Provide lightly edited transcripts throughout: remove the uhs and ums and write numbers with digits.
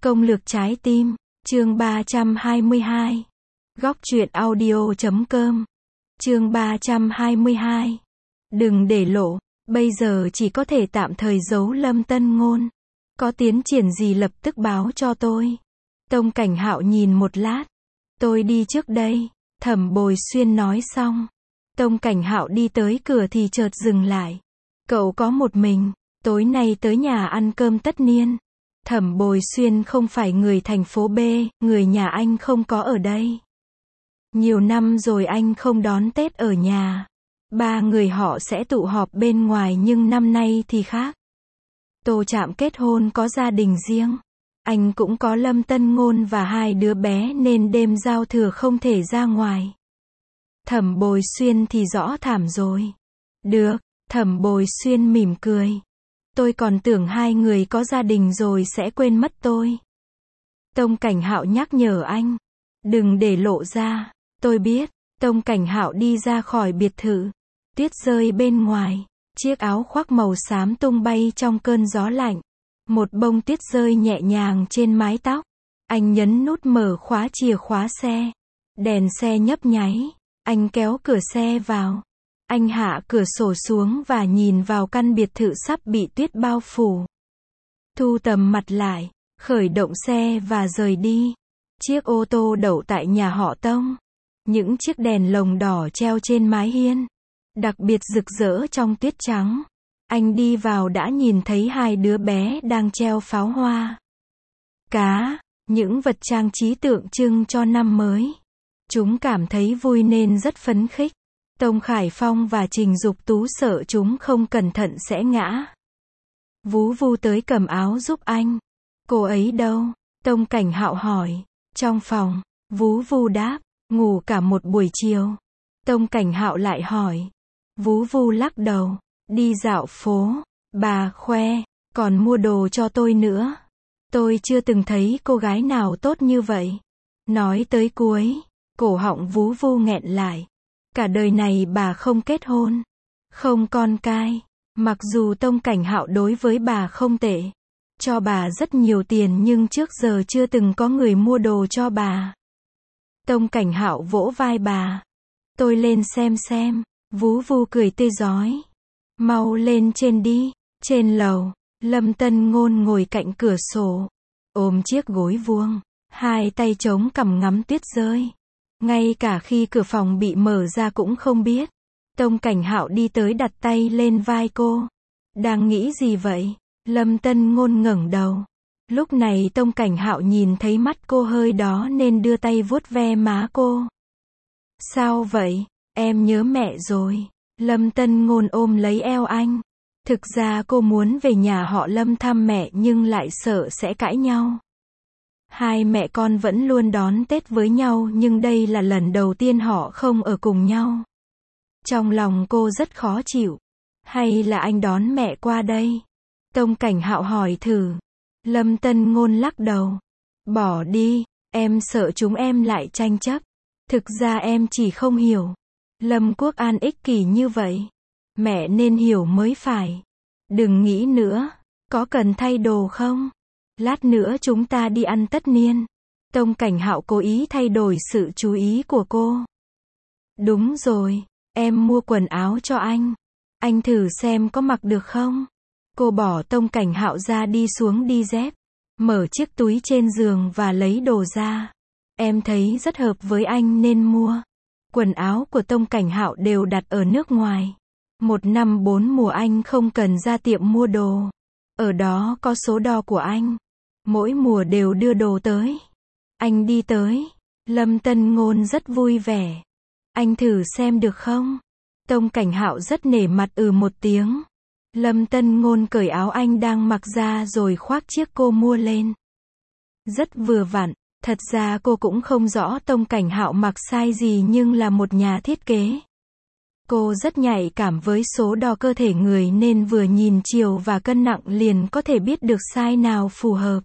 Công lược trái tim, chương 322. Góc truyện audio.com. Chương 322. Đừng để lộ, bây giờ chỉ có thể tạm thời giấu Lâm Tân Ngôn. Có tiến triển gì lập tức báo cho tôi. Tông Cảnh Hạo nhìn một lát. Tôi đi trước đây, Thẩm Bồi Xuyên nói xong. Tông Cảnh Hạo đi tới cửa thì chợt dừng lại. Cậu có một mình, tối nay tới nhà ăn cơm tất niên. Thẩm Bồi Xuyên không phải người thành phố B, người nhà anh không có ở đây. Nhiều năm rồi anh không đón Tết ở nhà. Ba người họ sẽ tụ họp bên ngoài nhưng năm nay thì khác. Tô Trạm kết hôn có gia đình riêng. Anh cũng có Lâm Tân Ngôn và hai đứa bé nên đêm giao thừa không thể ra ngoài. Thẩm Bồi Xuyên thì rõ thảm rồi. Được, Thẩm Bồi Xuyên mỉm cười. Tôi còn tưởng hai người có gia đình rồi sẽ quên mất tôi. Tông Cảnh Hạo nhắc nhở anh. Đừng để lộ ra. Tôi biết. Tông Cảnh Hạo đi ra khỏi biệt thự. Tuyết rơi bên ngoài. Chiếc áo khoác màu xám tung bay trong cơn gió lạnh. Một bông tuyết rơi nhẹ nhàng trên mái tóc. Anh nhấn nút mở khóa chìa khóa xe. Đèn xe nhấp nháy. Anh kéo cửa xe vào. Anh hạ cửa sổ xuống và nhìn vào căn biệt thự sắp bị tuyết bao phủ. Thu tầm mặt lại, khởi động xe và rời đi. Chiếc ô tô đậu tại nhà họ Tông. Những chiếc đèn lồng đỏ treo trên mái hiên. Đặc biệt rực rỡ trong tuyết trắng. Anh đi vào đã nhìn thấy hai đứa bé đang treo pháo hoa. Cá, những vật trang trí tượng trưng cho năm mới. Chúng cảm thấy vui nên rất phấn khích. Tông Khải Phong và Trình Dục Tú sợ chúng không cẩn thận sẽ ngã. Vú Vu tới cầm áo giúp anh. Cô ấy đâu? Tông Cảnh Hạo hỏi. Trong phòng, Vú Vu đáp, ngủ cả một buổi chiều. Tông Cảnh Hạo lại hỏi. Vú Vu lắc đầu, đi dạo phố, bà khoe, còn mua đồ cho tôi nữa. Tôi chưa từng thấy cô gái nào tốt như vậy. Nói tới cuối, cổ họng Vú Vu nghẹn lại. Cả đời này bà không kết hôn, không con cái. Mặc dù Tông Cảnh Hạo đối với bà không tệ, cho bà rất nhiều tiền nhưng trước giờ chưa từng có người mua đồ cho bà. Tông Cảnh Hạo vỗ vai bà. Tôi lên xem. Vú Vu cười tươi rói. Mau lên trên đi. Trên lầu, Lâm Tân Ngôn ngồi cạnh cửa sổ, ôm chiếc gối vuông, hai tay chống cằm ngắm tuyết rơi. Ngay cả khi cửa phòng bị mở ra cũng không biết. Tông Cảnh Hạo đi tới đặt tay lên vai cô. Đang nghĩ gì vậy? Lâm Tân Ngôn ngẩng đầu. Lúc này Tông Cảnh Hạo nhìn thấy mắt cô hơi đỏ nên đưa tay vuốt ve má cô. Sao vậy? Em nhớ mẹ rồi. Lâm Tân Ngôn ôm lấy eo anh. Thực ra cô muốn về nhà họ Lâm thăm mẹ nhưng lại sợ sẽ cãi nhau. Hai mẹ con vẫn luôn đón Tết với nhau nhưng đây là lần đầu tiên họ không ở cùng nhau. Trong lòng cô rất khó chịu. Hay là anh đón mẹ qua đây? Tông Cảnh Hạo hỏi thử. Lâm Tân Ngôn lắc đầu. Bỏ đi, em sợ chúng em lại tranh chấp. Thực ra em chỉ không hiểu. Lâm Quốc An ích kỷ như vậy. Mẹ nên hiểu mới phải. Đừng nghĩ nữa. Có cần thay đồ không? Lát nữa chúng ta đi ăn tất niên. Tông Cảnh Hạo cố ý thay đổi sự chú ý của cô. Đúng rồi, em mua quần áo cho anh. Anh thử xem có mặc được không? Cô bỏ Tông Cảnh Hạo ra đi xuống đi dép. Mở chiếc túi trên giường và lấy đồ ra. Em thấy rất hợp với anh nên mua. Quần áo của Tông Cảnh Hạo đều đặt ở nước ngoài. 1 năm 4 mùa anh không cần ra tiệm mua đồ. Ở đó có số đo của anh. Mỗi mùa đều đưa đồ tới. Anh đi tới. Lâm Tân Ngôn rất vui vẻ. Anh thử xem được không? Tông Cảnh Hạo rất nể mặt một tiếng. Lâm Tân Ngôn cởi áo anh đang mặc ra rồi khoác chiếc cô mua lên. Rất vừa vặn. Thật ra cô cũng không rõ Tông Cảnh Hạo mặc size gì nhưng là một nhà thiết kế. Cô rất nhạy cảm với số đo cơ thể người nên vừa nhìn chiều và cân nặng liền có thể biết được size nào phù hợp.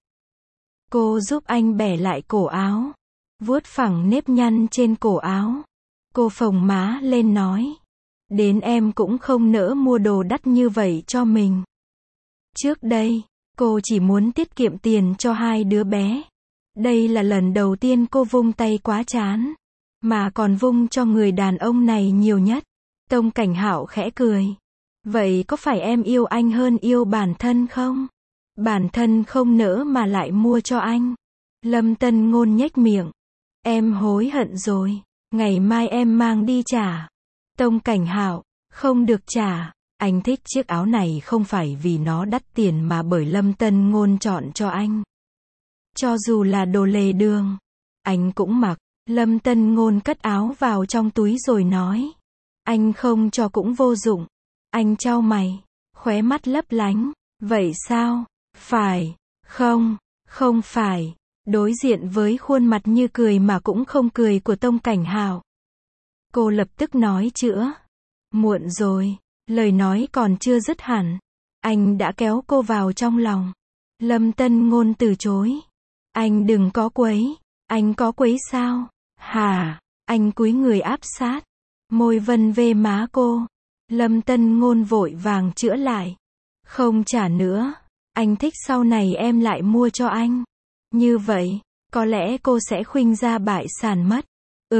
Cô giúp anh bẻ lại cổ áo, vuốt phẳng nếp nhăn trên cổ áo. Cô phồng má lên nói. Đến em cũng không nỡ mua đồ đắt như vậy cho mình. Trước đây, Cô chỉ muốn tiết kiệm tiền cho hai đứa bé. Đây là lần đầu tiên cô vung tay quá chán, mà còn vung cho người đàn ông này nhiều nhất. Tông Cảnh Hạo khẽ cười. Vậy có phải em yêu anh hơn yêu bản thân không? Bản thân không nỡ mà lại mua cho anh. Lâm Tân Ngôn nhếch miệng. Em hối hận rồi. Ngày mai em mang đi trả. Tông Cảnh Hạo. Không được trả. Anh thích chiếc áo này không phải vì nó đắt tiền mà bởi Lâm Tân Ngôn chọn cho anh. Cho dù là đồ lề đường, anh cũng mặc. Lâm Tân Ngôn cất áo vào trong túi rồi nói. Anh không cho cũng vô dụng. Anh chau mày, khóe mắt lấp lánh. Vậy sao? Phải, không, không phải. Đối diện với khuôn mặt như cười mà cũng không cười của Tông Cảnh Hạo, cô lập tức nói chữa. Muộn rồi. Lời nói còn chưa dứt hẳn, anh đã kéo cô vào trong lòng. Lâm Tân Ngôn từ chối. Anh đừng có quấy. Anh có quấy sao? Hả? Anh cúi người áp sát, môi vân về má cô. Lâm Tân Ngôn vội vàng chữa lại. Không trả nữa. Anh thích sau này em lại mua cho anh. Như vậy, có lẽ cô sẽ khuynh ra bại sản mất.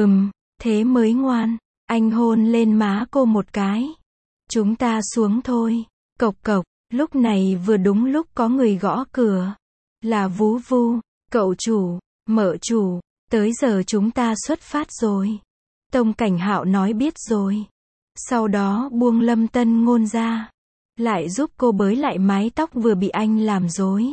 Thế mới ngoan. Anh hôn lên má cô một cái. Chúng ta xuống thôi. Cộc cộc. Lúc này vừa đúng lúc có người gõ cửa. Là Vú Vu. Cậu chủ, mợ chủ, tới giờ chúng ta xuất phát rồi. Tông Cảnh Hạo nói biết rồi. Sau đó buông Lâm Tân Ngôn ra. Lại giúp cô bới lại mái tóc vừa bị anh làm rối.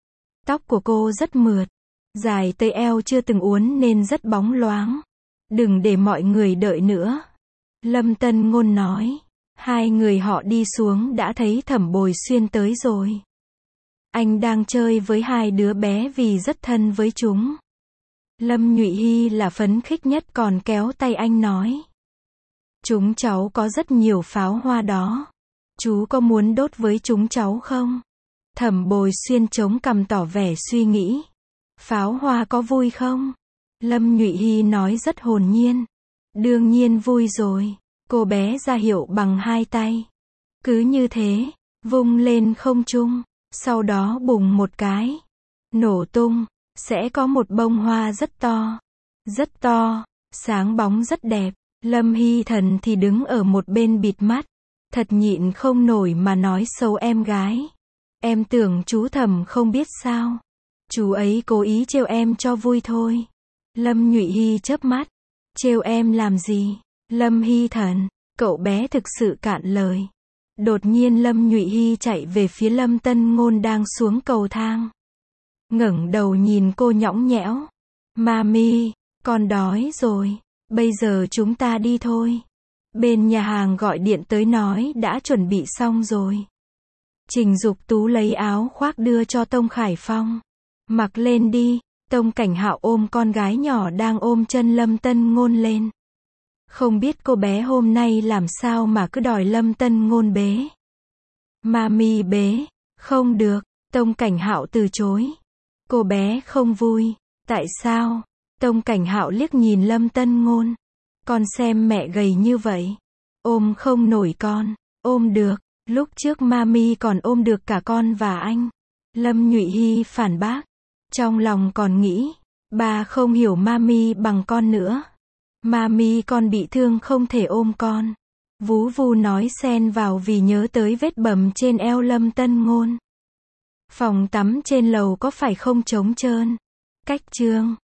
Tóc của cô rất mượt, dài tới eo chưa từng uốn nên rất bóng loáng. Đừng để mọi người đợi nữa. Lâm Tân Ngôn nói. Hai người họ đi xuống đã thấy Thẩm Bồi Xuyên tới rồi. Anh đang chơi với hai đứa bé vì rất thân với chúng. Lâm Nhụy Hy là phấn khích nhất còn kéo tay anh nói. Chúng cháu có rất nhiều pháo hoa đó. Chú có muốn đốt với chúng cháu không? Thẩm Bồi Xuyên chống cằm tỏ vẻ suy nghĩ. Pháo hoa có vui không? Lâm Nhụy Hy nói rất hồn nhiên. Đương nhiên vui rồi. Cô bé ra hiệu bằng hai tay. Cứ như thế, vung lên không trung. Sau đó bùng một cái. Nổ tung. Sẽ có một bông hoa rất to. Rất to. Sáng bóng rất đẹp. Lâm Hy Thần thì đứng ở một bên bịt mắt. Thật nhịn không nổi mà nói xấu em gái. Em tưởng chú Thẩm không biết sao. Chú ấy cố ý trêu em cho vui thôi. Lâm Nhụy Hy chớp mắt. Trêu em làm gì? Lâm Hy Thần, cậu bé thực sự cạn lời. Đột nhiên Lâm Nhụy Hy chạy về phía Lâm Tân Ngôn đang xuống cầu thang. Ngẩng đầu nhìn cô nhõng nhẽo. Mami, con đói rồi. Bây giờ chúng ta đi thôi. Bên nhà hàng gọi điện tới nói đã chuẩn bị xong rồi. Trình Dục Tú lấy áo khoác đưa cho Tông Khải Phong. Mặc lên đi. Tông Cảnh Hạo ôm con gái nhỏ đang ôm chân Lâm Tân Ngôn lên. Không biết cô bé hôm nay làm sao mà cứ đòi Lâm Tân Ngôn bế. Mami bế. Không được. Tông Cảnh Hạo từ chối. Cô bé không vui. Tại sao? Tông Cảnh Hạo liếc nhìn Lâm Tân Ngôn. Con xem mẹ gầy như vậy. Ôm không nổi con. Ôm được. Lúc trước Mami còn ôm được cả con và anh. Lâm Nhụy Hy phản bác. Trong lòng còn nghĩ. Bà không hiểu Mami bằng con nữa. Mami con bị thương không thể ôm con. Vú Vu nói xen vào vì nhớ tới vết bầm trên eo Lâm Tân Ngôn. Phòng tắm trên lầu có phải không trống trơn? Cách chương